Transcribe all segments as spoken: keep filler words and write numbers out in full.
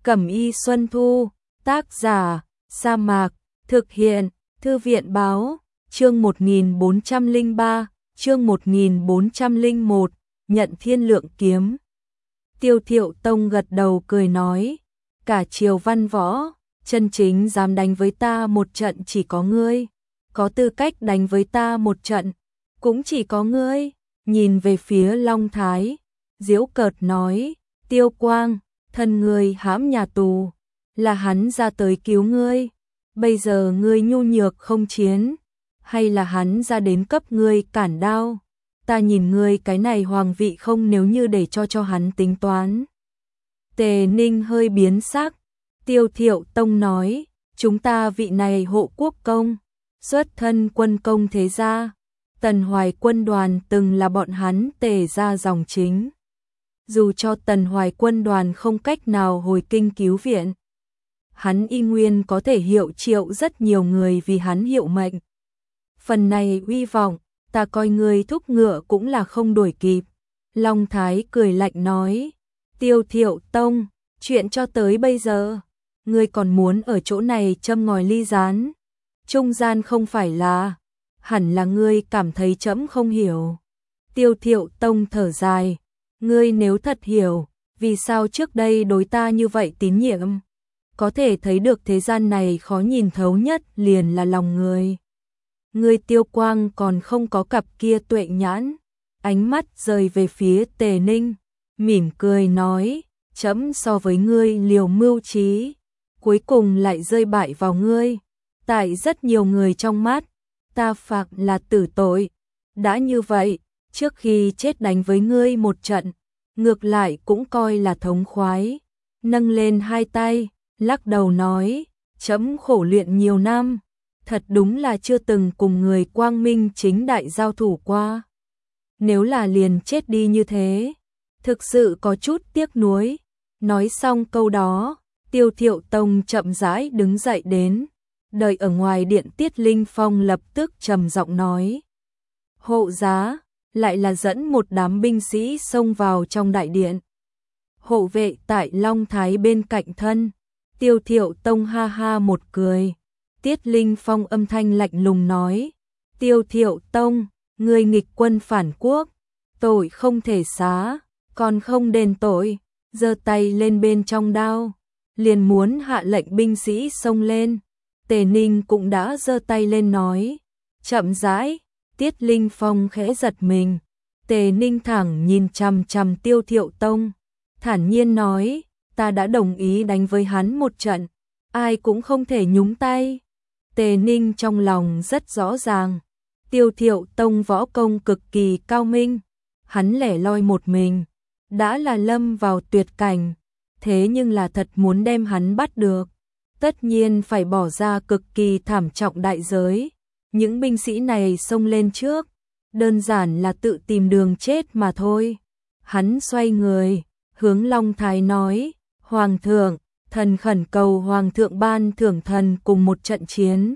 Cẩm y Xuân Thu, tác giả, Sa Mạc, thực hiện, Thư viện báo, chương một nghìn bốn trăm lẻ ba, chương một nghìn bốn trăm lẻ một, nhận thiên lượng kiếm. Tiêu Thiệu Tông gật đầu cười nói, cả triều văn võ, chân chính dám đánh với ta một trận chỉ có ngươi, có tư cách đánh với ta một trận, cũng chỉ có ngươi. Nhìn về phía Long Thái, giễu cợt nói, Tiêu Quang, thân ngươi hãm nhà tù, là hắn ra tới cứu ngươi, bây giờ ngươi nhu nhược không chiến, hay là hắn ra đến cấp ngươi cản đao, ta nhìn ngươi cái này hoàng vị không nếu như để cho cho hắn tính toán. Tề Ninh hơi biến sắc, Tiêu Thiệu Tông nói, chúng ta vị này hộ quốc công, xuất thân quân công thế gia, Tần Hoài quân đoàn từng là bọn hắn Tề gia dòng chính. Dù cho Tần Hoài quân đoàn không cách nào hồi kinh cứu viện, hắn y nguyên có thể hiệu triệu rất nhiều người vì hắn hiệu mệnh. Phần này uy vọng, ta coi người thúc ngựa cũng là không đuổi kịp. Long Thái cười lạnh nói, Tiêu Thiệu Tông, chuyện cho tới bây giờ, ngươi còn muốn ở chỗ này châm ngòi ly gián. Trung gian không phải là, hẳn là ngươi cảm thấy trẫm không hiểu. Tiêu Thiệu Tông thở dài, ngươi nếu thật hiểu, vì sao trước đây đối ta như vậy tín nhiệm? Có thể thấy được thế gian này khó nhìn thấu nhất liền là lòng người. Ngươi Tiêu Quang còn không có cặp kia tuệ nhãn, ánh mắt rời về phía Tề Ninh, mỉm cười nói, trẫm so với ngươi liều mưu trí, cuối cùng lại rơi bại vào ngươi. Tại rất nhiều người trong mắt, ta phạt là tử tội. Đã như vậy, trước khi chết đánh với ngươi một trận, ngược lại cũng coi là thống khoái. Nâng lên hai tay, lắc đầu nói, trẫm khổ luyện nhiều năm, thật đúng là chưa từng cùng người quang minh chính đại giao thủ qua. Nếu là liền chết đi như thế, thực sự có chút tiếc nuối. Nói xong câu đó, Tiêu Thiệu Tông chậm rãi đứng dậy đến, đợi ở ngoài điện Tiết Linh Phong lập tức trầm giọng nói, hộ giá, lại là dẫn một đám binh sĩ xông vào trong đại điện. Hộ vệ tại Long Thái bên cạnh thân, Tiêu Thiệu Tông ha ha một cười. Tiết Linh Phong âm thanh lạnh lùng nói, Tiêu Thiệu Tông, ngươi nghịch quân phản quốc, tội không thể xá, còn không đền tội. Giơ tay lên bên trong đao, liền muốn hạ lệnh binh sĩ xông lên. Tề Ninh cũng đã giơ tay lên nói, chậm rãi. Tiết Linh Phong khẽ giật mình, Tề Ninh thẳng nhìn chằm chằm Tiêu Thiệu Tông, thản nhiên nói, ta đã đồng ý đánh với hắn một trận, ai cũng không thể nhúng tay. Tề Ninh trong lòng rất rõ ràng, Tiêu Thiệu Tông võ công cực kỳ cao minh, hắn lẻ loi một mình, đã là lâm vào tuyệt cảnh, thế nhưng là thật muốn đem hắn bắt được, tất nhiên phải bỏ ra cực kỳ thảm trọng đại giới. Những binh sĩ này xông lên trước, đơn giản là tự tìm đường chết mà thôi. Hắn xoay người, hướng Long Thái nói, Hoàng thượng, thần khẩn cầu Hoàng thượng ban thưởng thần cùng một trận chiến.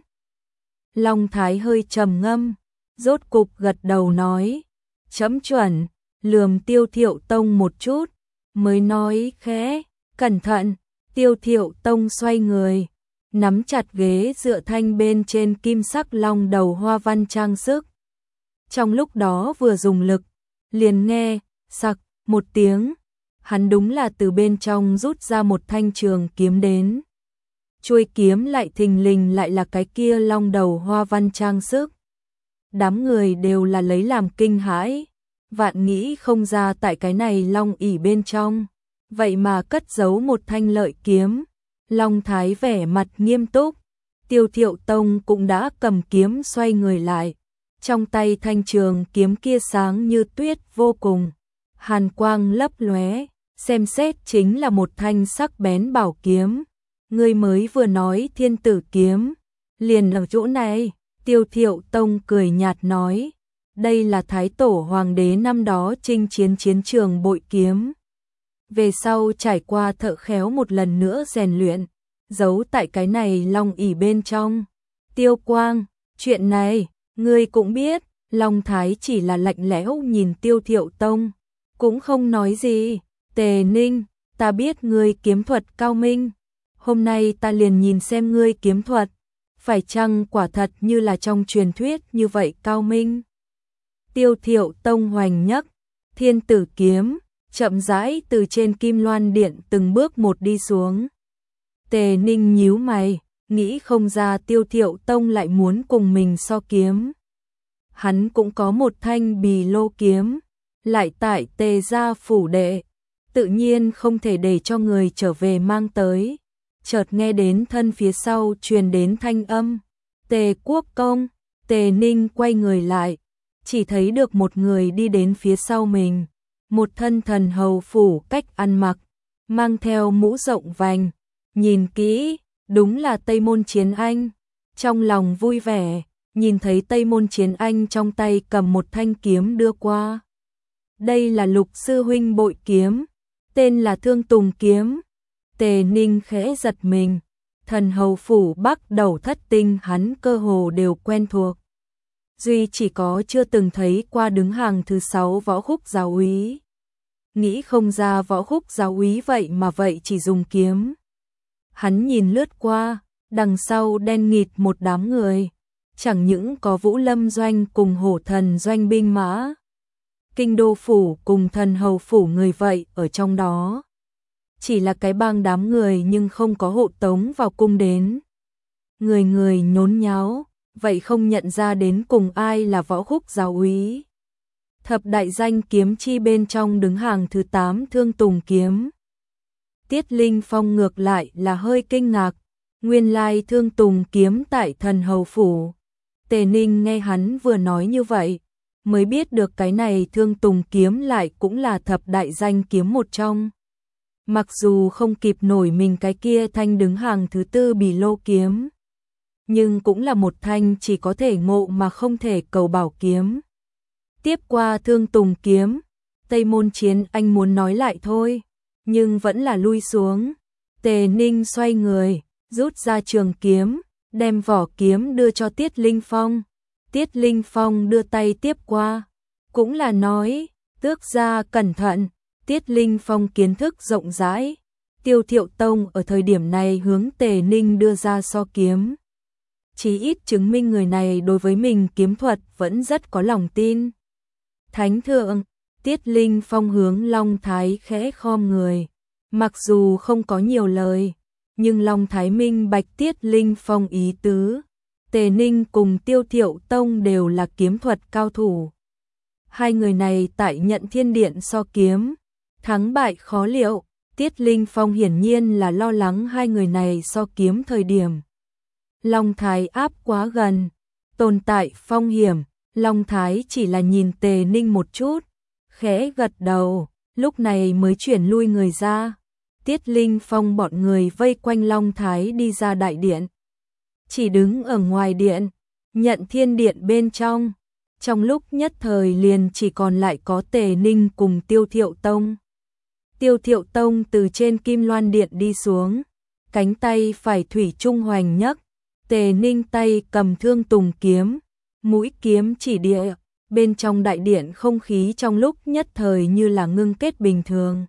Long Thái hơi trầm ngâm, rốt cục gật đầu nói, chấm chuẩn, lườm Tiêu Thiệu Tông một chút, mới nói khẽ, cẩn thận. Tiêu Thiệu Tông xoay người, nắm chặt ghế dựa thanh bên trên kim sắc long đầu hoa văn trang sức. Trong lúc đó vừa dùng lực, liền nghe, sặc, một tiếng, hắn đúng là từ bên trong rút ra một thanh trường kiếm đến. Chuôi kiếm lại thình lình lại là cái kia long đầu hoa văn trang sức. Đám người đều là lấy làm kinh hãi, vạn nghĩ không ra tại cái này long ỷ bên trong, vậy mà cất giấu một thanh lợi kiếm. Long Thái vẻ mặt nghiêm túc, Tiêu Thiệu Tông cũng đã cầm kiếm xoay người lại, trong tay thanh trường kiếm kia sáng như tuyết vô cùng, hàn quang lấp lóe, xem xét chính là một thanh sắc bén bảo kiếm. Ngươi mới vừa nói thiên tử kiếm, liền ở chỗ này. Tiêu Thiệu Tông cười nhạt nói, đây là Thái Tổ Hoàng đế năm đó chinh chiến chiến trường bội kiếm. Về sau trải qua thợ khéo một lần nữa rèn luyện, giấu tại cái này long ỷ bên trong. Tiêu Quang, chuyện này, ngươi cũng biết. Long Thái chỉ là lạnh lẽo nhìn Tiêu Thiệu Tông, cũng không nói gì. Tề Ninh, ta biết ngươi kiếm thuật cao minh, hôm nay ta liền nhìn xem ngươi kiếm thuật, phải chăng quả thật như là trong truyền thuyết như vậy cao minh. Tiêu Thiệu Tông hoành nhấc Thiên Tử kiếm, chậm rãi từ trên Kim Loan Điện từng bước một đi xuống. Tề Ninh nhíu mày, nghĩ không ra Tiêu Thiệu Tông lại muốn cùng mình so kiếm. Hắn cũng có một thanh Bì Lô kiếm, lại tại Tề gia phủ đệ, tự nhiên không thể để cho người trở về mang tới. Chợt nghe đến thân phía sau truyền đến thanh âm, Tề Quốc công. Tề Ninh quay người lại, chỉ thấy được một người đi đến phía sau mình, một thân thần hầu phủ cách ăn mặc, mang theo mũ rộng vành, nhìn kỹ, đúng là Tây Môn Chiến Anh. Trong lòng vui vẻ, nhìn thấy Tây Môn Chiến Anh trong tay cầm một thanh kiếm đưa qua. Đây là Lục sư huynh bội kiếm, tên là Thương Tùng kiếm. Tề Ninh khẽ giật mình, thần hầu phủ Bắc Đầu Thất Tinh hắn cơ hồ đều quen thuộc. Duy chỉ có chưa từng thấy qua đứng hàng thứ sáu Võ Khúc giáo úy. Nghĩ không ra Võ Khúc giáo úy vậy mà vậy chỉ dùng kiếm. Hắn nhìn lướt qua, đằng sau đen nghịt một đám người, chẳng những có Vũ Lâm doanh cùng Hổ Thần doanh binh mã, Kinh Đô phủ cùng thần hầu phủ người vậy ở trong đó. Chỉ là cái bang đám người nhưng không có hộ tống vào cung đến. Người người nhốn nháo, vậy không nhận ra đến cùng ai là Võ Khúc giáo úy. Thập đại danh kiếm chi bên trong đứng hàng thứ tám Thương Tùng kiếm. Tiết Linh Phong ngược lại là hơi kinh ngạc, nguyên lai Thương Tùng kiếm tại thần hầu phủ. Tề Ninh nghe hắn vừa nói như vậy, mới biết được cái này Thương Tùng kiếm lại cũng là thập đại danh kiếm một trong. Mặc dù không kịp nổi mình cái kia thanh đứng hàng thứ tư Bì Lô kiếm, nhưng cũng là một thanh chỉ có thể ngộ mà không thể cầu bảo kiếm. Tiếp qua Thương Tùng kiếm, Tây Môn Chiến Anh muốn nói lại thôi, nhưng vẫn là lui xuống. Tề Ninh xoay người, rút ra trường kiếm, đem vỏ kiếm đưa cho Tiết Linh Phong. Tiết Linh Phong đưa tay tiếp qua, cũng là nói, tước gia cẩn thận. Tiết Linh Phong kiến thức rộng rãi, Tiêu Thiệu Tông ở thời điểm này hướng Tề Ninh đưa ra so kiếm. Chí ít chứng minh người này đối với mình kiếm thuật vẫn rất có lòng tin. Thánh thượng, Tiết Linh Phong hướng Long Thái khẽ khom người, mặc dù không có nhiều lời, nhưng Long Thái minh bạch Tiết Linh Phong ý tứ. Tề Ninh cùng Tiêu Thiệu Tông đều là kiếm thuật cao thủ. Hai người này tại Nhận Thiên Điện so kiếm, thắng bại khó liệu. Tiết Linh Phong hiển nhiên là lo lắng hai người này so kiếm thời điểm Long Thái áp quá gần, tồn tại phong hiểm. Long Thái chỉ là nhìn Tề Ninh một chút, khẽ gật đầu, lúc này mới chuyển lui người ra. Tiết Linh Phong bọn người vây quanh Long Thái đi ra đại điện, chỉ đứng ở ngoài điện, Nhận Thiên Điện bên trong. Trong lúc nhất thời liền chỉ còn lại có Tề Ninh cùng Tiêu Thiệu Tông. Tiêu Thiệu Tông từ trên Kim Loan Điện đi xuống, cánh tay phải thủy trung hoành nhấc, Tề Ninh tay cầm Thương Tùng kiếm, mũi kiếm chỉ địa. Bên trong đại điện không khí trong lúc nhất thời như là ngưng kết bình thường.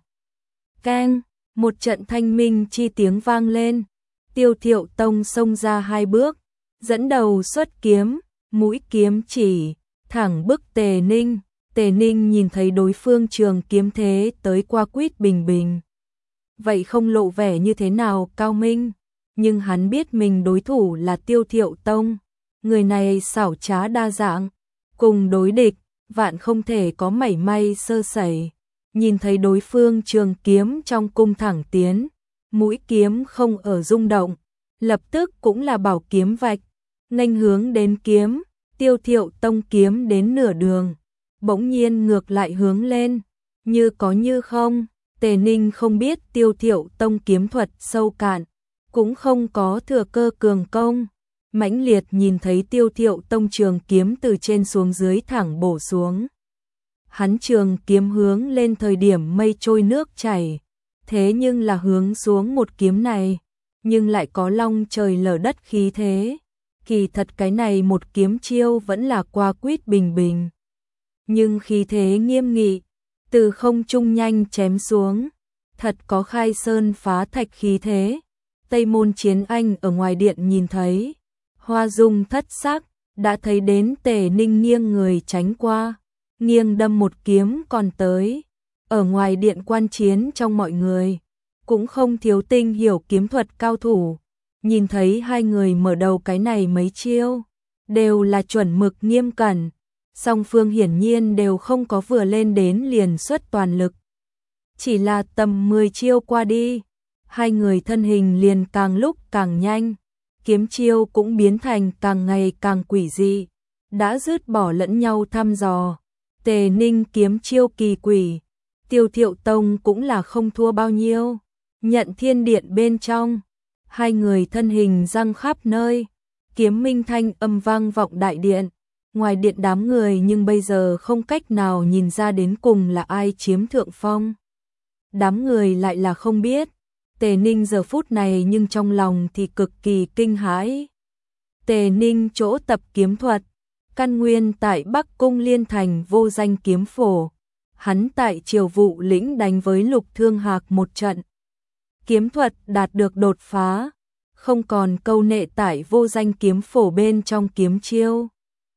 Keng, một trận thanh minh chi tiếng vang lên. Tiêu Thiệu Tông xông ra hai bước, dẫn đầu xuất kiếm, mũi kiếm chỉ thẳng bức Tề Ninh. Tề Ninh nhìn thấy đối phương trường kiếm thế tới qua quýt bình bình, vậy không lộ vẻ như thế nào cao minh, nhưng hắn biết mình đối thủ là Tiêu Thiệu Tông, người này xảo trá đa dạng, cùng đối địch vạn không thể có mảy may sơ sẩy. Nhìn thấy đối phương trường kiếm trong cung thẳng tiến, mũi kiếm không ở rung động, lập tức cũng là bảo kiếm vạch, nghênh hướng đến kiếm. Tiêu Thiệu Tông kiếm đến nửa đường, bỗng nhiên ngược lại hướng lên, như có như không. Tề Ninh không biết Tiêu Thiệu Tông kiếm thuật sâu cạn, cũng không có thừa cơ cường công, mãnh liệt nhìn thấy Tiêu Thiệu Tông trường kiếm từ trên xuống dưới thẳng bổ xuống. Hắn trường kiếm hướng lên thời điểm mây trôi nước chảy, thế nhưng là hướng xuống một kiếm này, nhưng lại có long trời lở đất khí thế. Kỳ thật cái này một kiếm chiêu vẫn là qua quýt bình bình, nhưng khí thế nghiêm nghị, từ không trung nhanh chém xuống. thật có khai sơn phá thạch khí thế. Tây môn Chiến Anh ở ngoài điện nhìn thấy, hoa dung thất sắc, đã thấy đến Tề Ninh nghiêng người tránh qua, nghiêng đâm một kiếm còn tới. Ở ngoài điện quan chiến trong mọi người, cũng không thiếu tinh hiểu kiếm thuật cao thủ, nhìn thấy hai người mở đầu cái này mấy chiêu, đều là chuẩn mực nghiêm cẩn, song phương hiển nhiên đều không có vừa lên đến liền xuất toàn lực. Chỉ là tầm mười chiêu qua đi, hai người thân hình liền càng lúc càng nhanh, kiếm chiêu cũng biến thành càng ngày càng quỷ dị, đã dứt bỏ lẫn nhau thăm dò. Tề Ninh kiếm chiêu kỳ quỷ, Tiêu Thiệu Tông cũng là không thua bao nhiêu. Nhận thiên điện bên trong, hai người thân hình răng khắp nơi, kiếm minh thanh âm vang vọng đại điện. Ngoài điện đám người nhưng bây giờ không cách nào nhìn ra đến cùng là ai chiếm thượng phong. Đám người lại là không biết. Tề Ninh giờ phút này nhưng trong lòng thì cực kỳ kinh hãi. Tề Ninh chỗ tập kiếm thuật, căn nguyên tại Bắc Cung Liên Thành vô danh kiếm phổ. Hắn tại Triều Vụ lĩnh đánh với Lục Thương Hạc một trận. Kiếm thuật đạt được đột phá, không còn câu nệ tại vô danh kiếm phổ bên trong kiếm chiêu.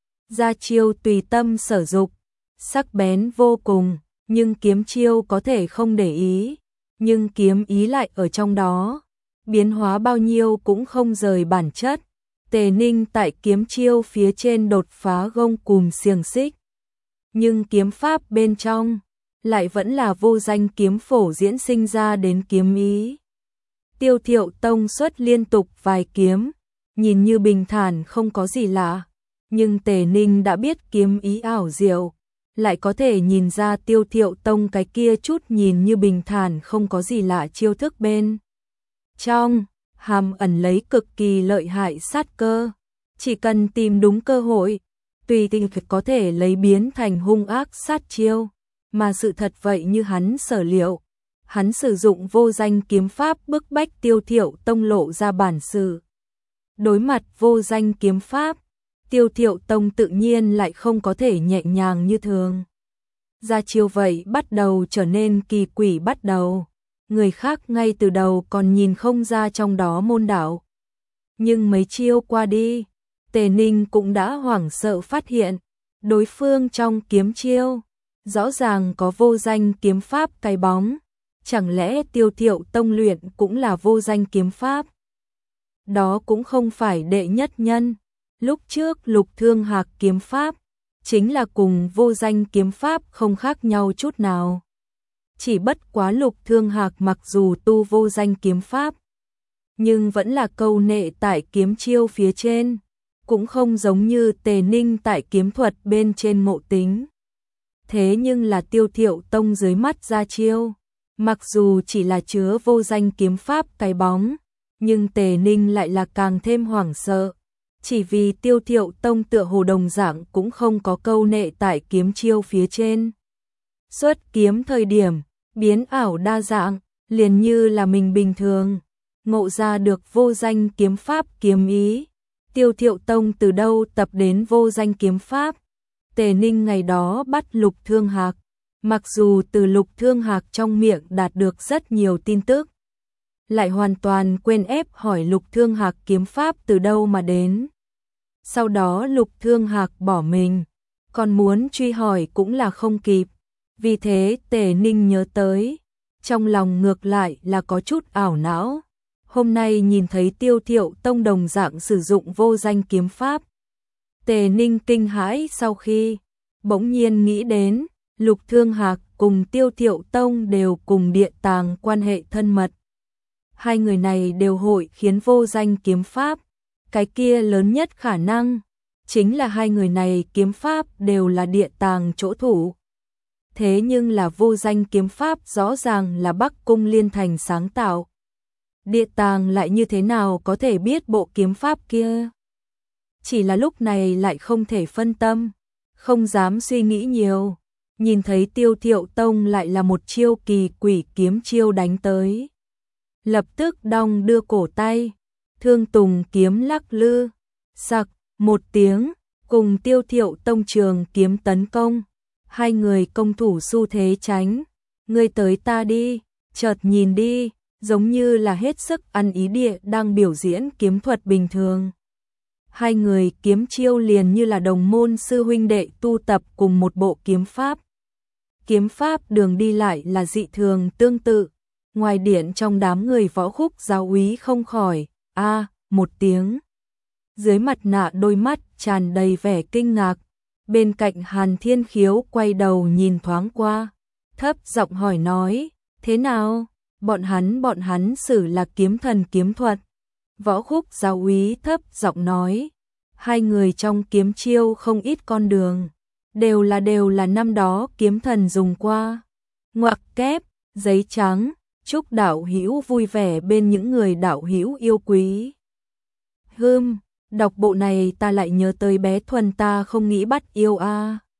Ra chiêu tùy tâm sở dục, sắc bén vô cùng, nhưng kiếm chiêu có thể không để ý, nhưng kiếm ý lại ở trong đó, biến hóa bao nhiêu cũng không rời bản chất. Tề Ninh tại kiếm chiêu phía trên đột phá gông cùm xiềng xích, nhưng kiếm pháp bên trong lại vẫn là vô danh kiếm phổ diễn sinh ra đến kiếm ý. Tiêu Thiệu Tông xuất liên tục vài kiếm, nhìn như bình thản không có gì lạ, nhưng Tề Ninh đã biết kiếm ý ảo diệu, lại có thể nhìn ra Tiêu Thiệu Tông cái kia chút nhìn như bình thản không có gì lạ chiêu thức bên trong hàm ẩn lấy cực kỳ lợi hại sát cơ, chỉ cần tìm đúng cơ hội, tùy tình có thể lấy biến thành hung ác sát chiêu, mà sự thật vậy như hắn sở liệu. Hắn sử dụng vô danh kiếm pháp bức bách Tiêu Thiệu Tông lộ ra bản sự. Đối mặt vô danh kiếm pháp, Tiêu Thiệu Tông tự nhiên lại không có thể nhẹ nhàng như thường. Ra chiêu vậy bắt đầu trở nên kỳ quỷ bắt đầu. Người khác ngay từ đầu còn nhìn không ra trong đó môn đạo. Nhưng mấy chiêu qua đi, Tề Ninh cũng đã hoảng sợ phát hiện, đối phương trong kiếm chiêu, rõ ràng có vô danh kiếm pháp cái bóng. Chẳng lẽ Tiêu Thiệu Tông luyện cũng là vô danh kiếm pháp? Đó cũng không phải đệ nhất nhân. Lúc trước Lục Thương Hạc kiếm pháp, chính là cùng vô danh kiếm pháp không khác nhau chút nào. Chỉ bất quá Lục Thương Hạc mặc dù tu vô danh kiếm pháp, nhưng vẫn là câu nệ tại kiếm chiêu phía trên, cũng không giống như Tề Ninh tại kiếm thuật bên trên ngộ tính. Thế nhưng là Tiêu Thiệu Tông dưới mắt ra chiêu, mặc dù chỉ là chứa vô danh kiếm pháp cái bóng, nhưng Tề Ninh lại là càng thêm hoảng sợ, chỉ vì Tiêu Thiệu Tông tựa hồ đồng dạng cũng không có câu nệ tại kiếm chiêu phía trên. Xuất kiếm thời điểm, biến ảo đa dạng, liền như là mình bình thường, ngộ ra được vô danh kiếm pháp kiếm ý. Tiêu Thiệu Tông từ đâu tập đến vô danh kiếm pháp? Tề Ninh ngày đó bắt Lục Thương Hạc, mặc dù từ Lục Thương Hạc trong miệng đạt được rất nhiều tin tức, lại hoàn toàn quên ép hỏi Lục Thương Hạc kiếm pháp từ đâu mà đến. Sau đó Lục Thương Hạc bỏ mình, còn muốn truy hỏi cũng là không kịp. Vì thế Tề Ninh nhớ tới, trong lòng ngược lại là có chút ảo não. Hôm nay nhìn thấy Tiêu Thiệu Tông đồng dạng sử dụng vô danh kiếm pháp, Tề Ninh kinh hãi sau khi bỗng nhiên nghĩ đến Lục Thương Hạc cùng Tiêu Thiệu Tông đều cùng Địa Tàng quan hệ thân mật. Hai người này đều hội khiến vô danh kiếm pháp, cái kia lớn nhất khả năng chính là hai người này kiếm pháp đều là Địa Tàng chỗ thủ. Thế nhưng là vô danh kiếm pháp rõ ràng là Bắc Cung Liên Thành sáng tạo. Địa Tàng lại như thế nào có thể biết bộ kiếm pháp kia? Chỉ là lúc này lại không thể phân tâm, không dám suy nghĩ nhiều. Nhìn thấy Tiêu Thiệu Tông lại là một chiêu kỳ quỷ kiếm chiêu đánh tới. Lập tức đong đưa cổ tay, Thương Tùng kiếm lắc lư, sặc một tiếng, cùng Tiêu Thiệu Tông trường kiếm tấn công. Hai người công thủ xu thế tránh, ngươi tới ta đi, chợt nhìn đi, giống như là hết sức ăn ý địa đang biểu diễn kiếm thuật bình thường. Hai người kiếm chiêu liền như là đồng môn sư huynh đệ tu tập cùng một bộ kiếm pháp. Kiếm pháp đường đi lại là dị thường tương tự. Ngoài điện trong đám người Võ Khúc giáo úy không khỏi a một tiếng. Dưới mặt nạ đôi mắt tràn đầy vẻ kinh ngạc. Bên cạnh Hàn Thiên Khiếu quay đầu nhìn thoáng qua, thấp giọng hỏi nói, thế nào? Bọn hắn bọn hắn xử là kiếm thần kiếm thuật. Võ Khúc giáo úy thấp giọng nói, hai người trong kiếm chiêu không ít con đường, đều là đều là năm đó kiếm thần dùng qua. Ngoặc kép, giấy trắng, chúc đạo hữu vui vẻ bên những người đạo hữu yêu quý. Hừm, đọc bộ này ta lại nhớ tới bé Thuần ta không nghĩ bắt yêu a.